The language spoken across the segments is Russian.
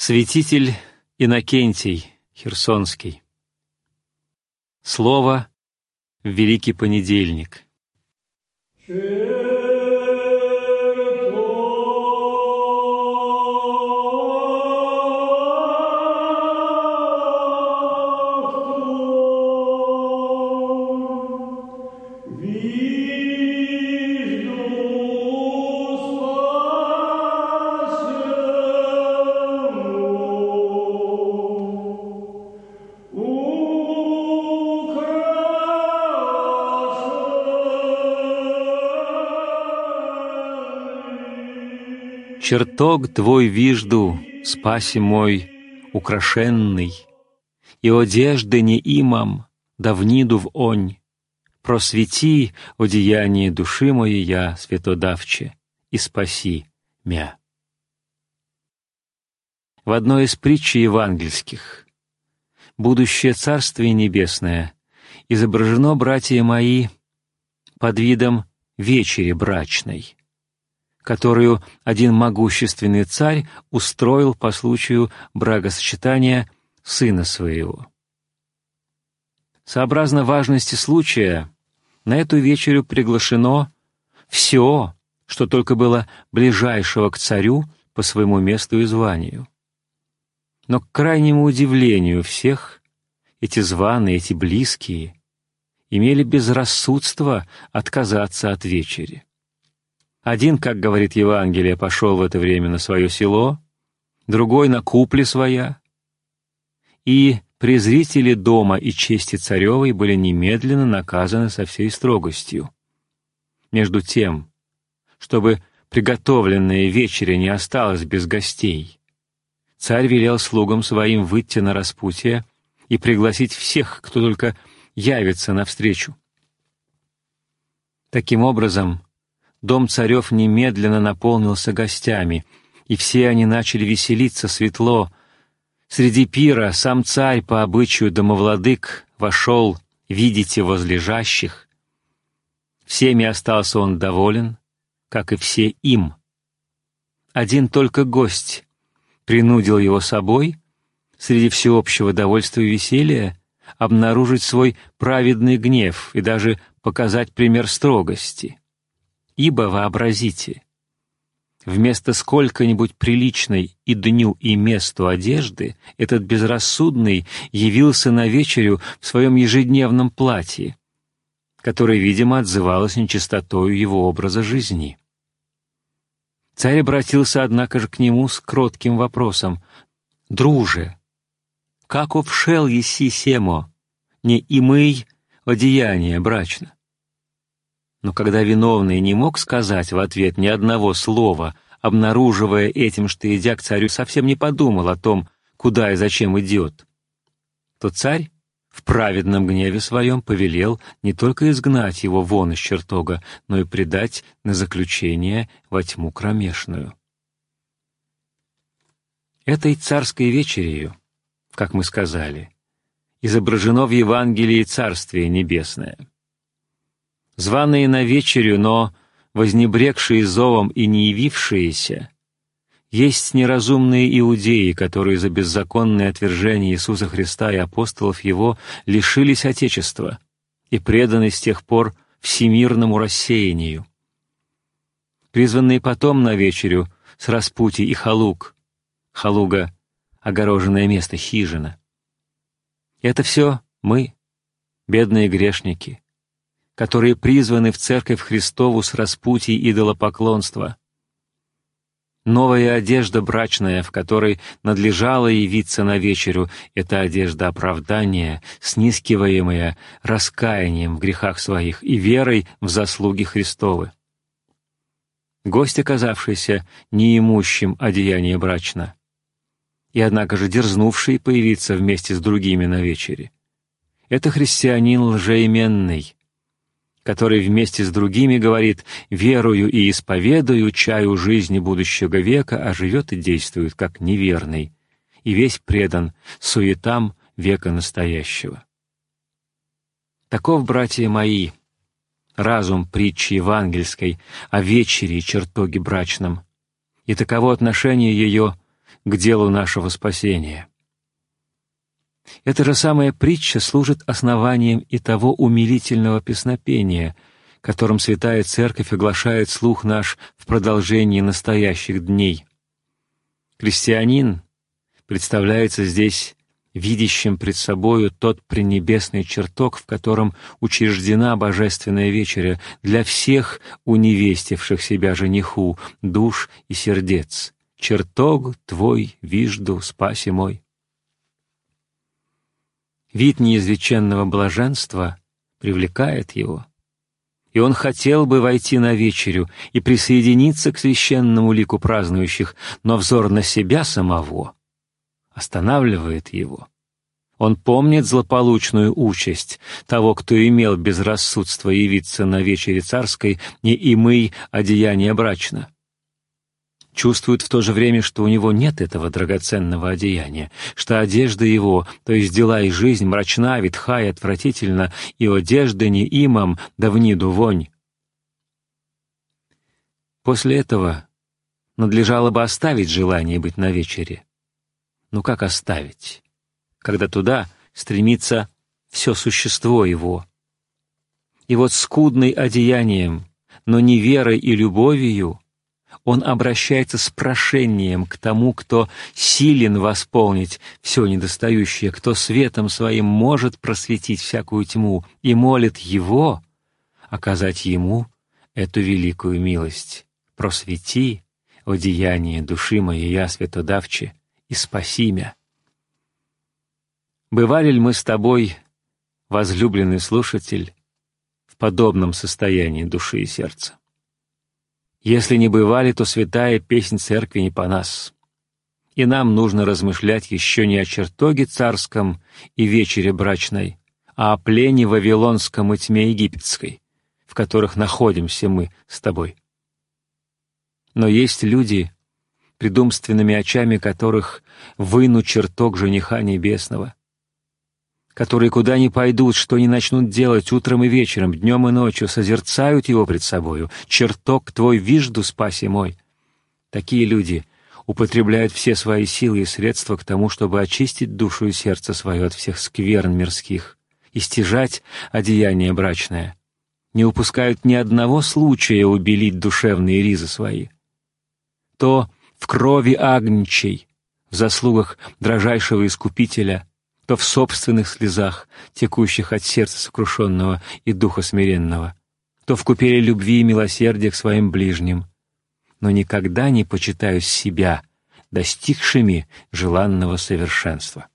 Святитель Иннокентий Херсонский. Слово в Великий понедельник. Чертог Твой вижду, спаси мой, украшенный, и одежды не имам, да вниду в онь. Просвети одеяние души моей я, святодавче, и спаси мя. В одной из притч евангельских будущее Царствие Небесное изображено, братья мои, под видом вечери брачной, которую один могущественный царь устроил по случаю бракосочетания сына своего. Сообразно важности случая, на эту вечерю приглашено все, что только было ближайшего к царю по своему месту и званию. Но к крайнему удивлению всех, эти званые, эти близкие, имели безрассудство отказаться от вечери. Один, как говорит Евангелие, пошел в это время на свое село, другой — на купле своя, и презрители дома и чести царевой были немедленно наказаны со всей строгостью. Между тем, чтобы приготовленная вечеря не осталась без гостей, царь велел слугам своим выйти на распутье и пригласить всех, кто только явится навстречу. Таким образом, дом царев немедленно наполнился гостями, и все они начали веселиться светло. Среди пира сам царь по обычаю домовладык вошел видеть возлежащих. Всеми остался он доволен, как и все им. Один только гость принудил его собой, среди всеобщего довольства и веселья, обнаружить свой праведный гнев и даже показать пример строгости. Ибо, вообразите, вместо сколько-нибудь приличной и дню, и месту одежды, этот безрассудный явился на вечерю в своем ежедневном платье, которое, видимо, отзывалось нечистотою его образа жизни. Царь обратился, однако же, к нему с кротким вопросом: «Друже, как овшел еси семо, не имый одеяние брачно?» Но когда виновный не мог сказать в ответ ни одного слова, обнаруживая этим, что, идя к царю, совсем не подумал о том, куда и зачем идет, то царь в праведном гневе своем повелел не только изгнать его вон из чертога, но и предать на заключение во тьму кромешную. Этой царской вечерью, как мы сказали, изображено в Евангелии Царствие Небесное. Званые на вечерю, но вознебрегшие зовом и не явившиеся, есть неразумные иудеи, которые за беззаконное отвержение Иисуса Христа и апостолов Его лишились Отечества и преданы с тех пор всемирному рассеянию. Призванные потом на вечерю с распутий и халуг, халуга — огороженное место, хижина. Это все мы, бедные грешники, которые призваны в Церковь Христову с распутий идолопоклонства. Новая одежда брачная, в которой надлежало явиться на вечерю, — это одежда оправдания, снискиваемая раскаянием в грехах своих и верой в заслуги Христовы. Гость, оказавшийся неимущим одеяние брачно, и однако же дерзнувший появиться вместе с другими на вечере, это христианин лжеименный, который вместе с другими говорит: «Верую и исповедую чаю жизни будущего века», а живет и действует как неверный, и весь предан суетам века настоящего. Таков, братья мои, разум притчи евангельской о вечере и чертоге брачном, и таково отношение ее к делу нашего спасения. Эта же самая притча служит основанием и того умилительного песнопения, которым Святая Церковь оглашает слух наш в продолжении настоящих дней. Христианин представляется здесь видящим пред собою тот пренебесный чертог, в котором учреждена божественная вечеря для всех уневестивших себя жениху душ и сердец. «Чертог твой вижду, спаси мой». Вид неизреченного блаженства привлекает его, и он хотел бы войти на вечерю и присоединиться к священному лику празднующих, но взор на себя самого останавливает его. Он помнит злополучную участь того, кто имел безрассудство явиться на вечере царской, не имый одеяния брачно. Чувствует в то же время, что у него нет этого драгоценного одеяния, что одежда его, то есть дела и жизнь, мрачна, ветха и отвратительна, и одежда не имам, да вниду вонь. После этого надлежало бы оставить желание быть на вечере. Ну как оставить, когда туда стремится все существо его? И вот скудный одеянием, но не верой и любовью, он обращается с прошением к тому, кто силен восполнить все недостающее, кто светом своим может просветить всякую тьму, и молит его оказать ему эту великую милость. «Просвети, о деяние души моей, я святодавче, и спаси мя». Бывали ли мы с тобой, возлюбленный слушатель, в подобном состоянии души и сердца? Если не бывали, то святая песнь Церкви не по нас. И нам нужно размышлять еще не о чертоге царском и вечере брачной, а о плене вавилонском и тьме египетской, в которых находимся мы с тобой. Но есть люди, пред умственными очами которых выну чертог жениха небесного, которые куда ни пойдут, что ни начнут делать утром и вечером, днем и ночью, созерцают его пред собою. «Чертог твой вижду, спаси мой». Такие люди употребляют все свои силы и средства к тому, чтобы очистить душу и сердце свое от всех скверн мирских и стяжать одеяние брачное. Не упускают ни одного случая убелить душевные ризы свои. То в крови агнчей, в заслугах дрожайшего Искупителя, то в собственных слезах, текущих от сердца сокрушенного и духа смиренного, то в купели любви и милосердия к своим ближним, но никогда не почитаю себя достигшими желанного совершенства.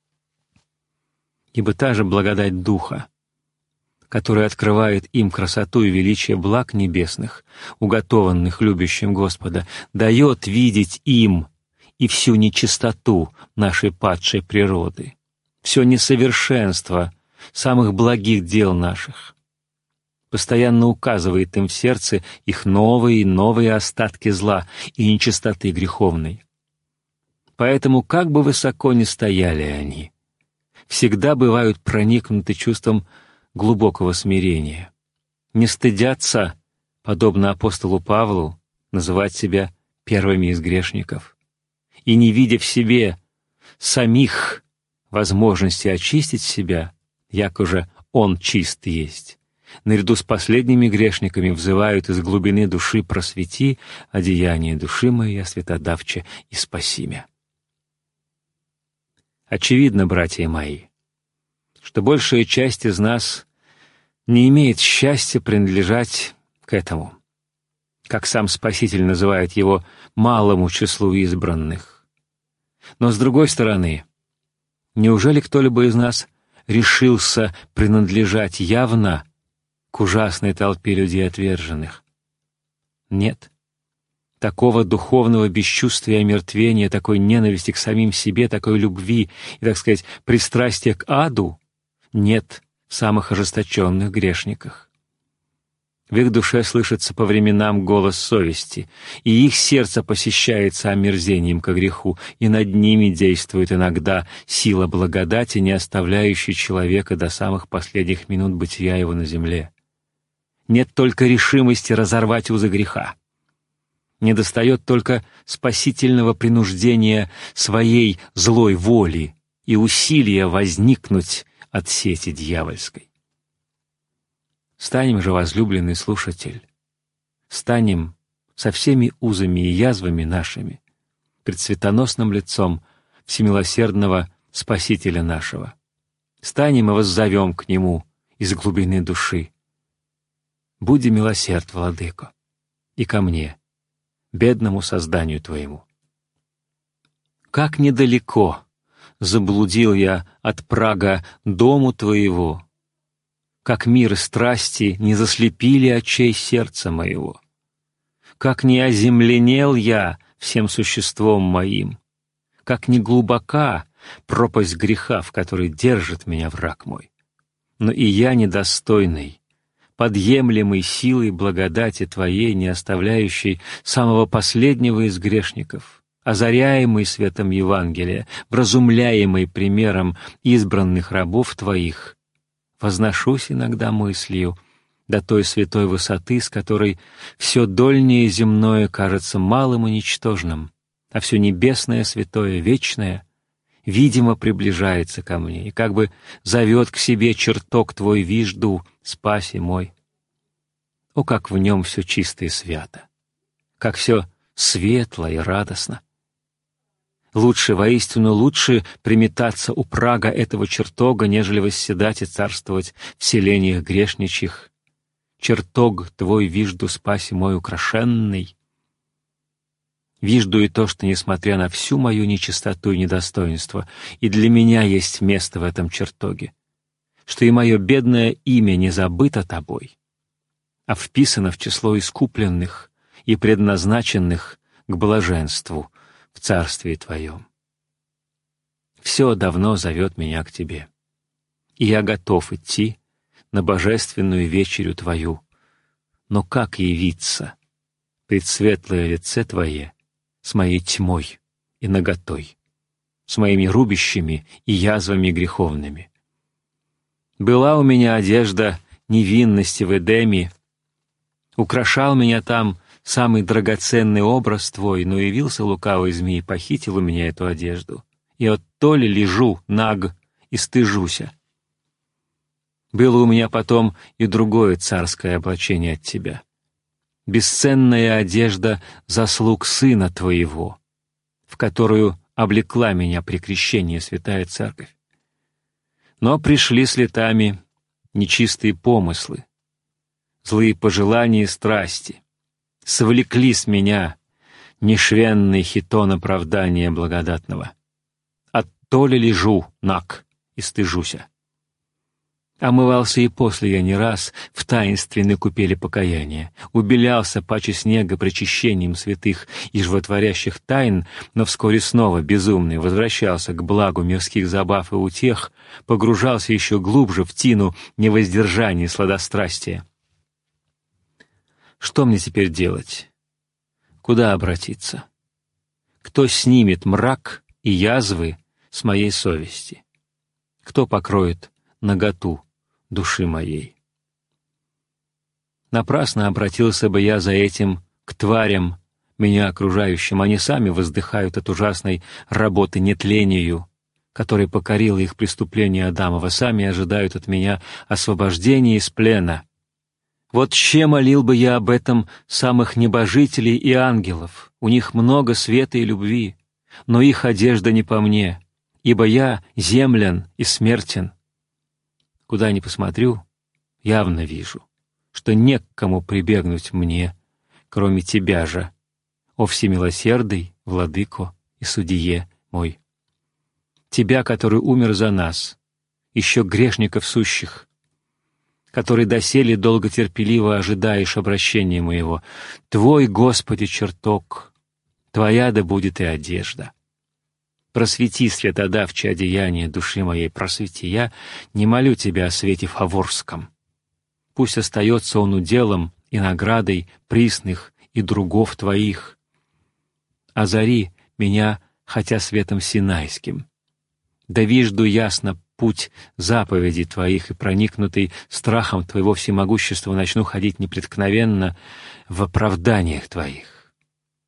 Ибо та же благодать Духа, которая открывает им красоту и величие благ небесных, уготованных любящим Господа, дает видеть им и всю нечистоту нашей падшей природы, все несовершенство самых благих дел наших, постоянно указывает им в сердце их новые и новые остатки зла и нечистоты греховной. Поэтому, как бы высоко ни стояли они, всегда бывают проникнуты чувством глубокого смирения, не стыдятся, подобно апостолу Павлу, называть себя первыми из грешников, и, не видя в себе самих возможности очистить себя, яко же он чист есть, наряду с последними грешниками взывают из глубины души: «Просвети одеяние души моей, святодавче, и спаси мя». Очевидно, братья мои, что большая часть из нас не имеет счастья принадлежать к этому, как сам Спаситель называет его, малому числу избранных. Но с другой стороны, неужели кто-либо из нас решился принадлежать явно к ужасной толпе людей отверженных? Нет. Такого духовного бесчувствия и омертвения, такой ненависти к самим себе, такой любви и, так сказать, пристрастия к аду нет в самых ожесточенных грешниках. В их душе слышится по временам голос совести, и их сердце посещается омерзением ко греху, и над ними действует иногда сила благодати, не оставляющая человека до самых последних минут бытия его на земле. Нет только решимости разорвать узы греха. Недостает только спасительного принуждения своей злой воли и усилия возникнуть от сети дьявольской. Станем же, возлюбленный слушатель, станем со всеми узами и язвами нашими пред светоносным лицом всемилосердного Спасителя нашего. Станем и воззовем к Нему из глубины души: «Буди милосерд, Владыко, и ко мне, бедному созданию Твоему». Как недалеко заблудил я от прага дому Твоего, как мир и страсти не заслепили очей сердца моего, как не оземленел я всем существом моим, как не глубока пропасть греха, в которой держит меня враг мой. Но и я недостойный, подъемлемый силой благодати Твоей, не оставляющей самого последнего из грешников, озаряемый светом Евангелия, вразумляемый примером избранных рабов Твоих, возношусь иногда мыслью до той святой высоты, с которой все дольнее земное кажется малым и ничтожным, а все небесное, святое, вечное видимо приближается ко мне и как бы зовет к себе чертог Твой вижду, спаси мой. О, как в нем все чисто и свято, как все светло и радостно! Лучше, воистину лучше приметаться у прага этого чертога, нежели восседать и царствовать в селениях грешничьих. Чертог Твой вижду, спаси мой украшенный. Вижду и то, что, несмотря на всю мою нечистоту и недостоинство, и для меня есть место в этом чертоге, что и мое бедное имя не забыто Тобой, а вписано в число искупленных и предназначенных к блаженству в Царстве Твоем. Все давно зовет меня к Тебе, и я готов идти на божественную вечерю Твою, но как явиться пред светлое лице Твое с моей тьмой и наготой, с моими рубищами и язвами греховными? Была у меня одежда невинности в Эдеме, украшал меня там самый драгоценный образ Твой, но явился лукавый змей, похитил у меня эту одежду, и от то ли лежу наг и стыжуся. Было у меня потом и другое царское облачение от Тебя, бесценная одежда заслуг Сына Твоего, в которую облекла меня при крещении Святая Церковь. Но пришли с летами нечистые помыслы, злые пожелания и страсти, совлекли с меня нешвенный хитон оправдания благодатного. Оттоле лежу наг и стыжуся. Омывался и после я не раз в таинственной купели покаяния, убелялся паче снега причащением святых и животворящих тайн, но вскоре снова, безумный, возвращался к благу мирских забав и утех, погружался еще глубже в тину невоздержания и сладострастия. Что мне теперь делать? Куда обратиться? Кто снимет мрак и язвы с моей совести? Кто покроет наготу души моей? Напрасно обратился бы я за этим к тварям, меня окружающим. Они сами воздыхают от ужасной работы нетлению, которой покорило их преступление Адамова, сами ожидают от меня освобождения из плена. Вот че молил бы я об этом самых небожителей и ангелов. У них много света и любви, но их одежда не по мне, ибо я землян и смертен. Куда ни посмотрю, явно вижу, что не к кому прибегнуть мне, кроме Тебя же, о всемилосердый, Владыко и Судье мой. Тебя, который умер за нас, еще грешников сущих, который доселе долготерпеливо ожидаешь обращения моего. Твой, Господи, чертог, Твоя да будет и одежда. Просвети светодавче одеяние души моей, просвети. Я не молю Тебя о свете фаворском. Пусть остается он уделом и наградой присных и другов Твоих. Озари меня хотя светом синайским. Да вижду ясно путь заповедей Твоих, и, проникнутый страхом Твоего всемогущества, начну ходить непреткновенно в оправданиях Твоих.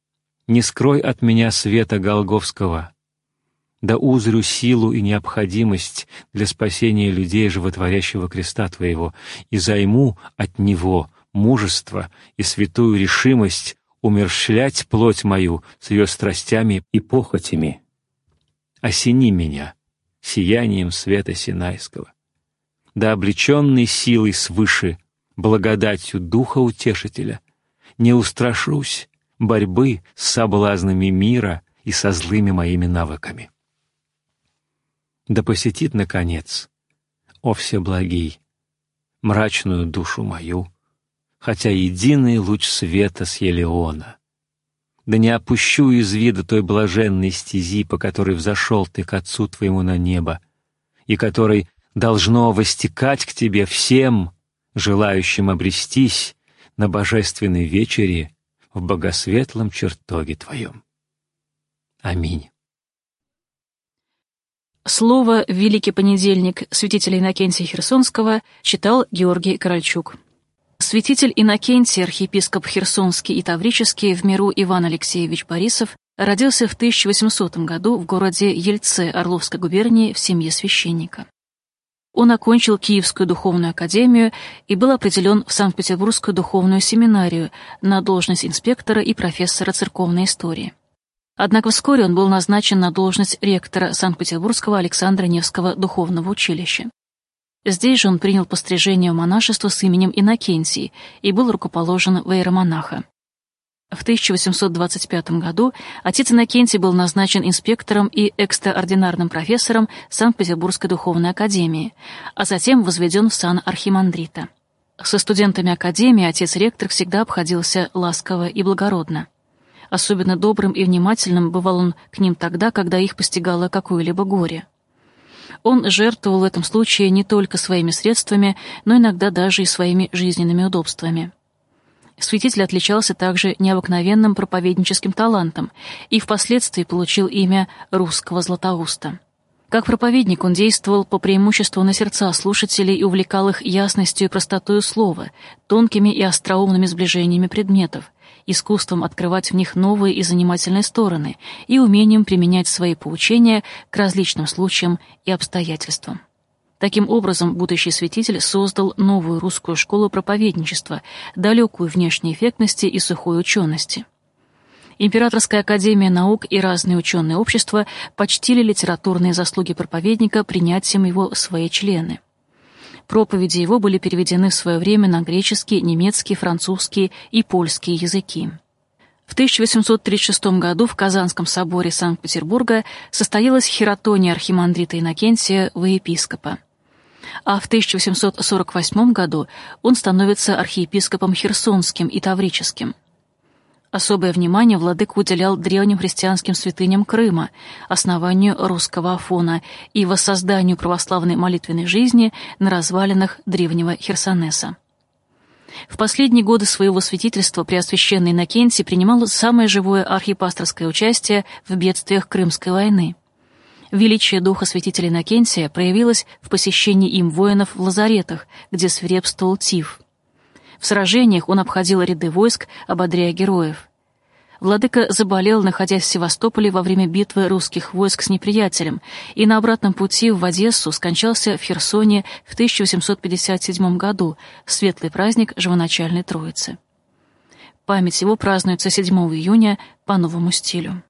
Не скрой от меня света Голгофского, да узрю силу и необходимость для спасения людей животворящего креста Твоего, и займу от Него мужество и святую решимость умерщвлять плоть мою с ее страстями и похотями. Осени меня сиянием света Синайского, да облеченный силой свыше, благодатью Духа Утешителя, не устрашусь борьбы с соблазнами мира и со злыми моими навыками. Да посетит, наконец, о Всеблагий, мрачную душу мою, хотя единый луч света с Елеона. Да не опущу из вида той блаженной стези, по которой взошел ты к Отцу твоему на небо, и которой должно востекать к тебе всем, желающим обрестись на божественной вечере в богосветлом чертоге твоем. Аминь. Слово в Великий понедельник святителя Иннокентия Херсонского читал Георгий Корольчук. Святитель Иннокентий, архиепископ Херсонский и Таврический, в миру Иван Алексеевич Борисов, родился в 1800 году в городе Ельце Орловской губернии в семье священника. Он окончил Киевскую духовную академию и был определен в Санкт-Петербургскую духовную семинарию на должность инспектора и профессора церковной истории. Однако вскоре он был назначен на должность ректора Санкт-Петербургского Александра Невского духовного училища. Здесь же он принял пострижение в монашество с именем Иннокентий и был рукоположен в иеромонаха. В 1825 году отец Иннокентий был назначен инспектором и экстраординарным профессором Санкт-Петербургской духовной академии, а затем возведен в сан архимандрита. Со студентами академии отец-ректор всегда обходился ласково и благородно. Особенно добрым и внимательным бывал он к ним тогда, когда их постигало какое-либо горе. Он жертвовал в этом случае не только своими средствами, но иногда даже и своими жизненными удобствами. Святитель отличался также необыкновенным проповедническим талантом и впоследствии получил имя «Русского Златоуста». Как проповедник он действовал по преимуществу на сердца слушателей и увлекал их ясностью и простотою слова, тонкими и остроумными сближениями предметов, искусством открывать в них новые и занимательные стороны и умением применять свои поучения к различным случаям и обстоятельствам. Таким образом, будущий святитель создал новую русскую школу проповедничества, далекую внешней эффектности и сухой учености. Императорская академия наук и разные ученые общества почтили литературные заслуги проповедника принятием его в свои члены. Проповеди его были переведены в свое время на греческий, немецкий, французский и польский языки. В 1836 году в Казанском соборе Санкт-Петербурга состоялась хиротония архимандрита Иннокентия во епископа. А в 1848 году он становится архиепископом Херсонским и Таврическим. Особое внимание владыка уделял древним христианским святыням Крыма, основанию русского Афона и воссозданию православной молитвенной жизни на развалинах древнего Херсонеса. В последние годы своего святительства преосвященный Иннокентий принимал самое живое архипасторское участие в бедствиях Крымской войны. Величие духа святителя Иннокентия проявилось в посещении им воинов в лазаретах, где свирепствовал тиф. В сражениях он обходил ряды войск, ободряя героев. Владыка заболел, находясь в Севастополе во время битвы русских войск с неприятелем, и на обратном пути в Одессу скончался в Херсоне в 1857 году, в светлый праздник Живоначальной Троицы. Память его празднуется 7 июня по новому стилю.